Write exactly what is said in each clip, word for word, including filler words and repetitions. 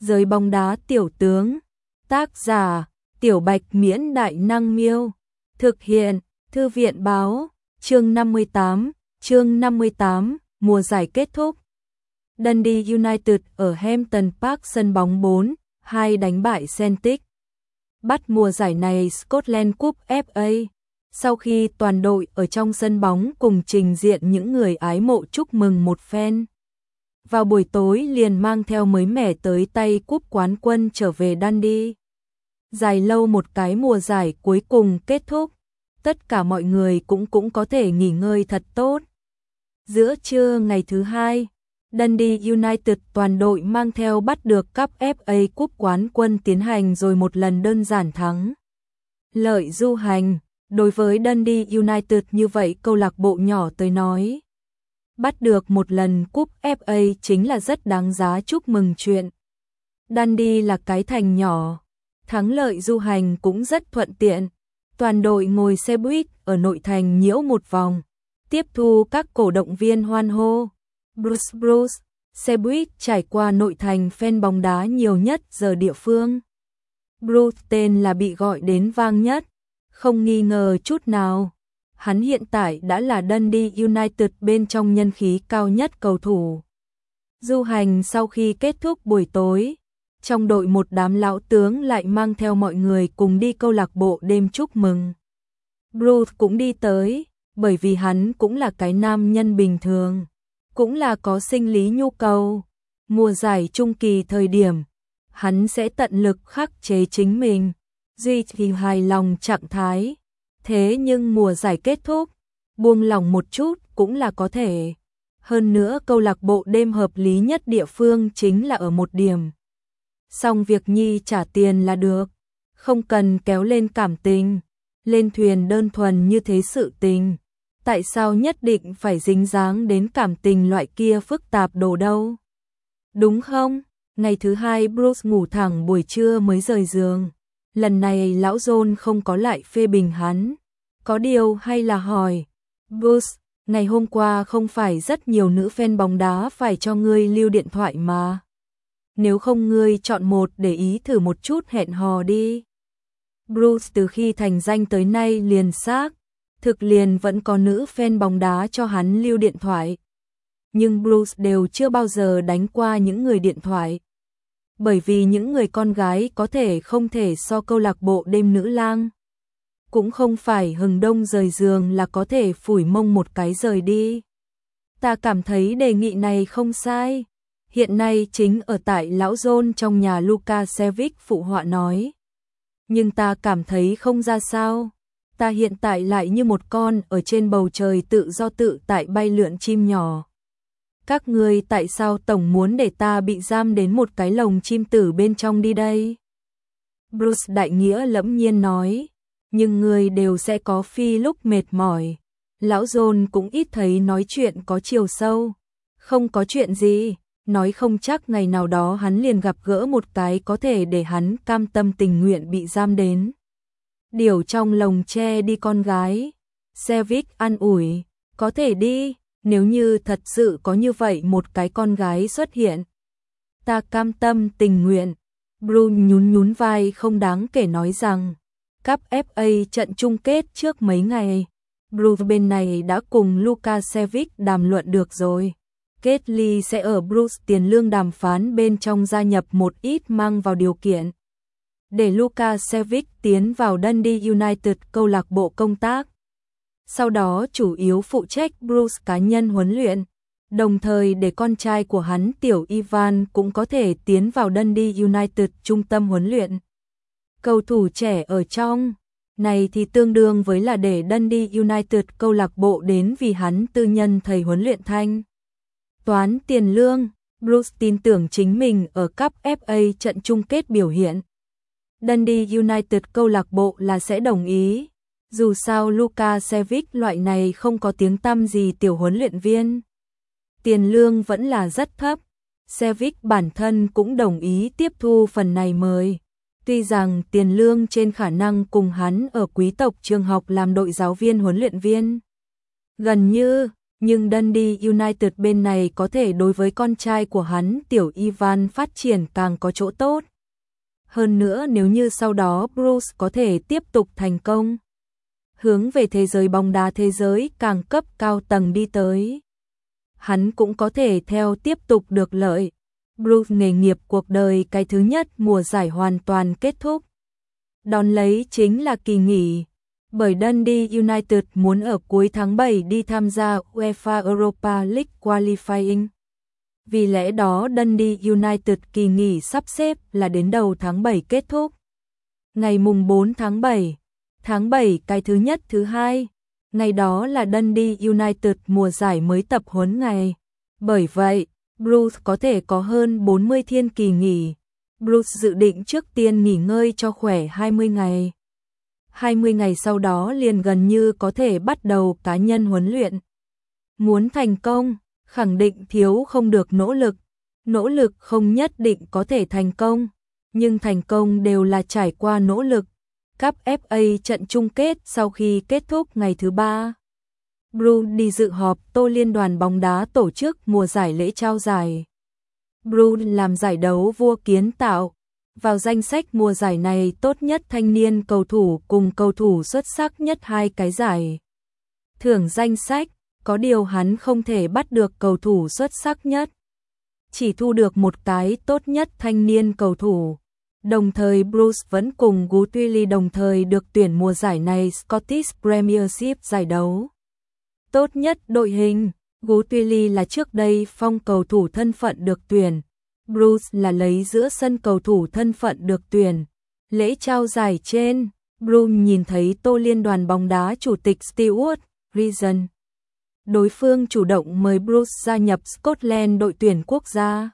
Giới bóng đá tiểu tướng. Tác giả: Tiểu Bạch Miễn Đại Năng Miêu. Thực hiện: Thư viện báo. Chương năm mươi tám. Chương năm mươi tám. Mùa giải kết thúc. Dundee United ở Hampton Park sân bóng bốn hai đánh bại Celtic. Bắt mùa giải này Scotland Cup ép a. Sau khi toàn đội ở trong sân bóng cùng trình diện những người ái mộ chúc mừng một phen. Vào buổi tối liền mang theo mới mẻ tới tay cúp quán quân trở về Dundee. Dài lâu một cái mùa giải cuối cùng kết thúc, tất cả mọi người cũng cũng có thể nghỉ ngơi thật tốt. Giữa trưa ngày thứ hai, Dundee United toàn đội mang theo bắt được cúp ép a cúp quán quân tiến hành rồi một lần đơn giản thắng lợi du hành. Đối với Dundee United như vậy câu lạc bộ nhỏ tới nói, bắt được một lần cúp ép a chính là rất đáng giá chúc mừng chuyện. Dundee là cái thành nhỏ, thắng lợi du hành cũng rất thuận tiện. Toàn đội ngồi xe buýt ở nội thành nhiễu một vòng, tiếp thu các cổ động viên hoan hô. Bruce Bruce, xe buýt trải qua nội thành fan bóng đá nhiều nhất giờ địa phương. Bruce tên là bị gọi đến vang nhất, không nghi ngờ chút nào. Hắn hiện tại đã là Dundee United bên trong nhân khí cao nhất cầu thủ. Du hành sau khi kết thúc buổi tối, trong đội một đám lão tướng lại mang theo mọi người cùng đi câu lạc bộ đêm chúc mừng. Bruce cũng đi tới, bởi vì hắn cũng là cái nam nhân bình thường, cũng là có sinh lý nhu cầu. Mùa giải trung kỳ thời điểm, hắn sẽ tận lực khắc chế chính mình, duy trì hài lòng trạng thái. Thế nhưng mùa giải kết thúc, buông lỏng một chút cũng là có thể. Hơn nữa câu lạc bộ đêm hợp lý nhất địa phương chính là ở một điểm. Xong việc nhi trả tiền là được, không cần kéo lên cảm tình, lên thuyền đơn thuần như thế sự tình. Tại sao nhất định phải dính dáng đến cảm tình loại kia phức tạp đồ đâu? Đúng không? Ngày thứ hai Bruce ngủ thẳng buổi trưa mới rời giường. Lần này lão John không có lại phê bình hắn. Có điều hay là hỏi, Bruce, ngày hôm qua không phải rất nhiều nữ fan bóng đá phải cho ngươi lưu điện thoại mà. Nếu không ngươi chọn một để ý thử một chút hẹn hò đi. Bruce từ khi thành danh tới nay liền xác thực liền vẫn có nữ fan bóng đá cho hắn lưu điện thoại. Nhưng Bruce đều chưa bao giờ đánh qua những người điện thoại. Bởi vì những người con gái có thể không thể so câu lạc bộ đêm nữ lang. Cũng không phải hừng đông rời giường là có thể phủi mông một cái rời đi. Ta cảm thấy đề nghị này không sai. Hiện nay chính ở tại lão John trong nhà Lukasevic phụ họa nói. Nhưng ta cảm thấy không ra sao. Ta hiện tại lại như một con ở trên bầu trời tự do tự tại bay lượn chim nhỏ. Các ngươi tại sao tổng muốn để ta bị giam đến một cái lồng chim tử bên trong đi đây? Bruce đại nghĩa lẫm nhiên nói. Nhưng ngươi đều sẽ có phi lúc mệt mỏi. Lão John cũng ít thấy nói chuyện có chiều sâu. Không có chuyện gì, nói không chắc ngày nào đó hắn liền gặp gỡ một cái có thể để hắn cam tâm tình nguyện bị giam đến. Điều trong lồng tre đi con gái. Sevic an ủi, có thể đi, nếu như thật sự có như vậy một cái con gái xuất hiện. Ta cam tâm tình nguyện. Bruce nhún nhún vai không đáng kể nói rằng, cúp ép a trận chung kết trước mấy ngày, Bruce bên này đã cùng Lukasevic đàm luận được rồi. Kết-ly sẽ ở Bruce tiền lương đàm phán bên trong gia nhập một ít mang vào điều kiện. Để Lukasevic tiến vào Dundee United câu lạc bộ công tác. Sau đó chủ yếu phụ trách Bruce cá nhân huấn luyện, đồng thời để con trai của hắn tiểu Ivan cũng có thể tiến vào Dundee United trung tâm huấn luyện. Cầu thủ trẻ ở trong này thì tương đương với là để Dundee United câu lạc bộ đến vì hắn tư nhân thầy huấn luyện thanh toán tiền lương. Bruce tin tưởng chính mình ở cúp ép a trận chung kết biểu hiện. Dundee United câu lạc bộ là sẽ đồng ý. Dù sao Lukasevic loại này không có tiếng tăm gì tiểu huấn luyện viên, tiền lương vẫn là rất thấp. Sevic bản thân cũng đồng ý tiếp thu phần này mời. Tuy rằng tiền lương trên khả năng cùng hắn ở quý tộc trường học làm đội giáo viên huấn luyện viên gần như, Nhưng Dundee United bên này có thể đối với con trai của hắn tiểu Ivan phát triển càng có chỗ tốt. Hơn nữa nếu như sau đó Bruce có thể tiếp tục thành công, hướng về thế giới bóng đá thế giới càng cấp cao tầng đi tới, hắn cũng có thể theo tiếp tục được lợi. Bruce nghề nghiệp cuộc đời cái thứ nhất mùa giải hoàn toàn kết thúc. Đón lấy chính là kỳ nghỉ, bởi Dundee United muốn ở cuối tháng bảy đi tham gia UEFA Europa League Qualifying. Vì lẽ đó Dundee United kỳ nghỉ sắp xếp là đến đầu tháng bảy kết thúc. Ngày mùng bốn tháng bảy, tháng bảy cái thứ nhất thứ hai, ngày đó là Dundee United mùa giải mới tập huấn ngày. Bởi vậy, Bruce có thể có hơn bốn mươi thiên kỳ nghỉ. Bruce dự định trước tiên nghỉ ngơi cho khỏe hai mươi ngày. hai mươi ngày sau đó liền gần như có thể bắt đầu cá nhân huấn luyện. Muốn thành công, khẳng định thiếu không được nỗ lực. Nỗ lực không nhất định có thể thành công, nhưng thành công đều là trải qua nỗ lực. Cup ép a trận chung kết sau khi kết thúc ngày thứ ba, Bruce đi dự họp tô liên đoàn bóng đá tổ chức mùa giải lễ trao giải. Bruce làm giải đấu vua kiến tạo, vào danh sách mùa giải này tốt nhất thanh niên cầu thủ cùng cầu thủ xuất sắc nhất hai cái giải thưởng danh sách, có điều hắn không thể bắt được cầu thủ xuất sắc nhất, chỉ thu được một cái tốt nhất thanh niên cầu thủ. Đồng thời Bruce vẫn cùng Guthrie đồng thời được tuyển mùa giải này Scottish Premiership giải đấu tốt nhất đội hình. Guthrie là trước đây phong cầu thủ thân phận được tuyển, Bruce là lấy giữa sân cầu thủ thân phận được tuyển. Lễ trao giải trên, Bruce nhìn thấy tô liên đoàn bóng đá chủ tịch Stuart Reason. Đối phương chủ động mời Bruce gia nhập Scotland đội tuyển quốc gia.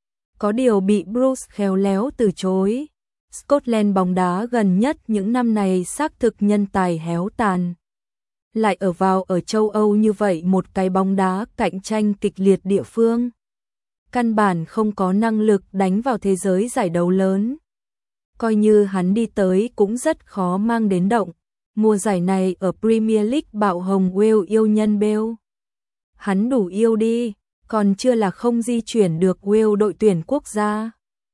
Có điều bị Bruce khéo léo từ chối. Scotland bóng đá gần nhất những năm này xác thực nhân tài héo tàn. Lại ở vào ở châu Âu như vậy một cái bóng đá cạnh tranh kịch liệt địa phương, căn bản không có năng lực đánh vào thế giới giải đấu lớn. Coi như hắn đi tới cũng rất khó mang đến động. Mùa giải này ở Premier League bạo hồng Wales yêu nhân Bale. Hắn đủ yêu đi, còn chưa là không di chuyển được Wales đội tuyển quốc gia.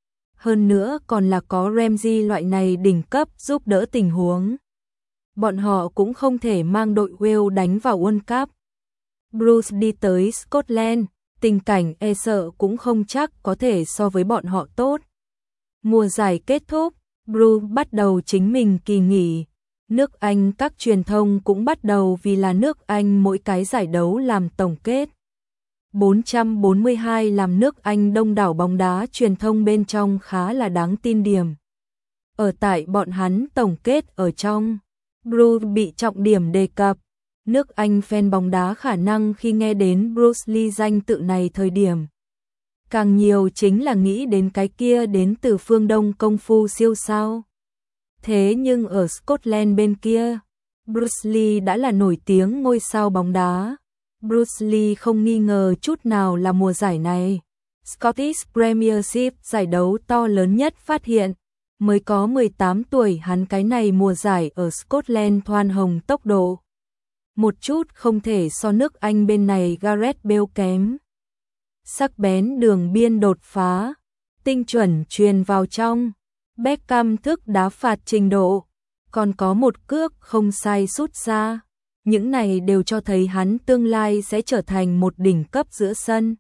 Hơn nữa còn là có Ramsey loại này đỉnh cấp giúp đỡ tình huống. Bọn họ cũng không thể mang đội Wales đánh vào World Cup. Bruce đi tới Scotland, tình cảnh e sợ cũng không chắc có thể so với bọn họ tốt. Mùa giải kết thúc, Bruce bắt đầu chính mình kỳ nghỉ. Nước Anh các truyền thông cũng bắt đầu vì là nước Anh mỗi cái giải đấu làm tổng kết. bốn trăm bốn mươi hai làm nước Anh đông đảo bóng đá truyền thông bên trong khá là đáng tin điểm. Ở tại bọn hắn tổng kết ở trong, Bruce bị trọng điểm đề cập. Nước Anh fan bóng đá khả năng khi nghe đến Bruce Lee danh tự này thời điểm, càng nhiều chính là nghĩ đến cái kia đến từ phương Đông công phu siêu sao. Thế nhưng ở Scotland bên kia, Bruce Lee đã là nổi tiếng ngôi sao bóng đá. Bruce Lee không nghi ngờ chút nào là mùa giải này Scottish Premiership giải đấu to lớn nhất phát hiện. Mới có mười tám tuổi hắn cái này mùa giải ở Scotland thoan hồng tốc độ. Một chút không thể so nước Anh bên này Gareth Bale kém. Sắc bén đường biên đột phá, tinh chuẩn truyền vào trong, Beckham thức đá phạt trình độ, còn có một cước không sai sút ra. Những này đều cho thấy hắn tương lai sẽ trở thành một đỉnh cấp giữa sân.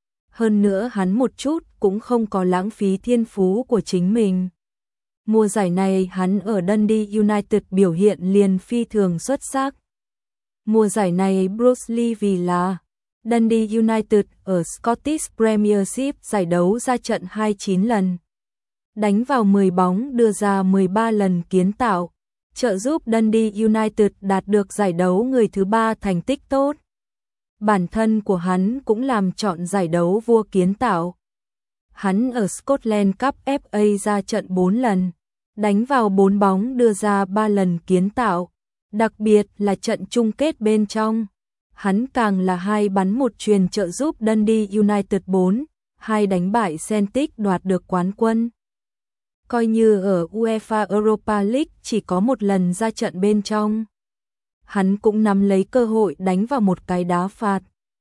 Hơn nữa hắn một chút cũng không có lãng phí thiên phú của chính mình. Mùa giải này hắn ở Dundee United biểu hiện liền phi thường xuất sắc. Mùa giải này Bruce Lee vì là Dundee United ở Scottish Premiership giải đấu ra trận hai mươi chín lần. Đánh vào mười bóng đưa ra mười ba lần kiến tạo, trợ giúp Dundee United đạt được giải đấu người thứ ba thành tích tốt. Bản thân của hắn cũng làm chọn giải đấu vua kiến tạo. Hắn ở Scotland Cup ép a ra trận bốn lần, đánh vào bốn bóng đưa ra ba lần kiến tạo, đặc biệt là trận chung kết bên trong. Hắn càng là hai bắn một chuyền trợ giúp Dundee United bốn hai đánh bại Celtic đoạt được quán quân. Coi như ở UEFA Europa League chỉ có một lần ra trận bên trong, hắn cũng nắm lấy cơ hội đánh vào một cái đá phạt,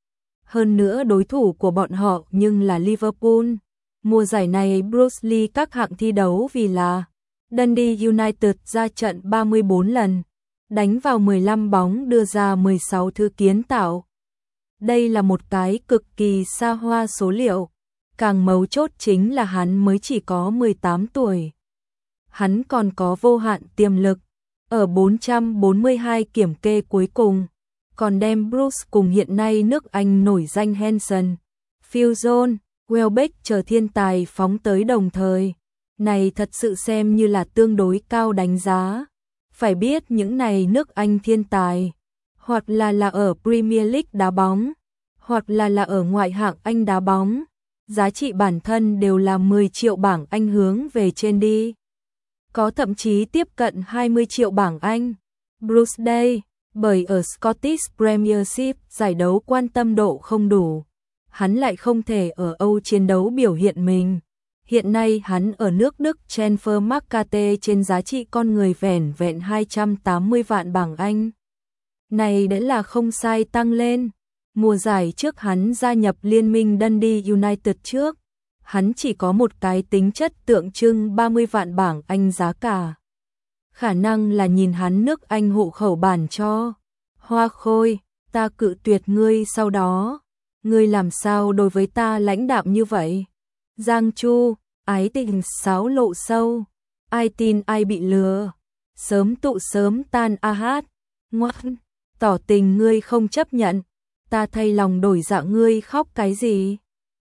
Hơn nữa đối thủ của bọn họ nhưng là Liverpool. Mùa giải này Bruce Lee các hạng thi đấu vì là Dundee United ra trận ba mươi bốn lần, đánh vào mười lăm bóng đưa ra mười sáu thứ kiến tạo. Đây là một cái cực kỳ xa hoa số liệu. Càng mấu chốt chính là hắn mới chỉ có mười tám tuổi. Hắn còn có vô hạn tiềm lực. Ở bốn trăm bốn mươi hai kiểm kê cuối cùng, còn đem Bruce cùng hiện nay nước Anh nổi danh Henson, Phil Jones, Welbeck chờ thiên tài phóng tới đồng thời. Này thật sự xem như là tương đối cao đánh giá. Phải biết những này nước Anh thiên tài, hoặc là là ở Premier League đá bóng, hoặc là là ở ngoại hạng Anh đá bóng, giá trị bản thân đều là mười triệu bảng Anh hướng về trên đi. Có thậm chí tiếp cận hai mươi triệu bảng Anh. Bruce đây, bởi ở Scottish Premiership giải đấu quan tâm độ không đủ, hắn lại không thể ở Âu chiến đấu biểu hiện mình. Hiện nay hắn ở nước Đức Transfermarkt trên giá trị con người vẻn vẹn hai trăm tám mươi vạn bảng Anh. Này đã là không sai tăng lên. Mùa giải trước hắn gia nhập liên minh Dundee United trước, hắn chỉ có một cái tính chất tượng trưng ba mươi vạn bảng Anh giá cả. Khả năng là nhìn hắn nước Anh hộ khẩu bản cho. Hoa Khôi, ta cự tuyệt ngươi sau đó. Ngươi làm sao đối với ta lãnh đạm như vậy? Giang Chu, ái tình sáo lộ sâu. Ai tin ai bị lừa. Sớm tụ sớm tan a hát. Ngoan, tỏ tình ngươi không chấp nhận. Ta thay lòng đổi dạ ngươi khóc cái gì?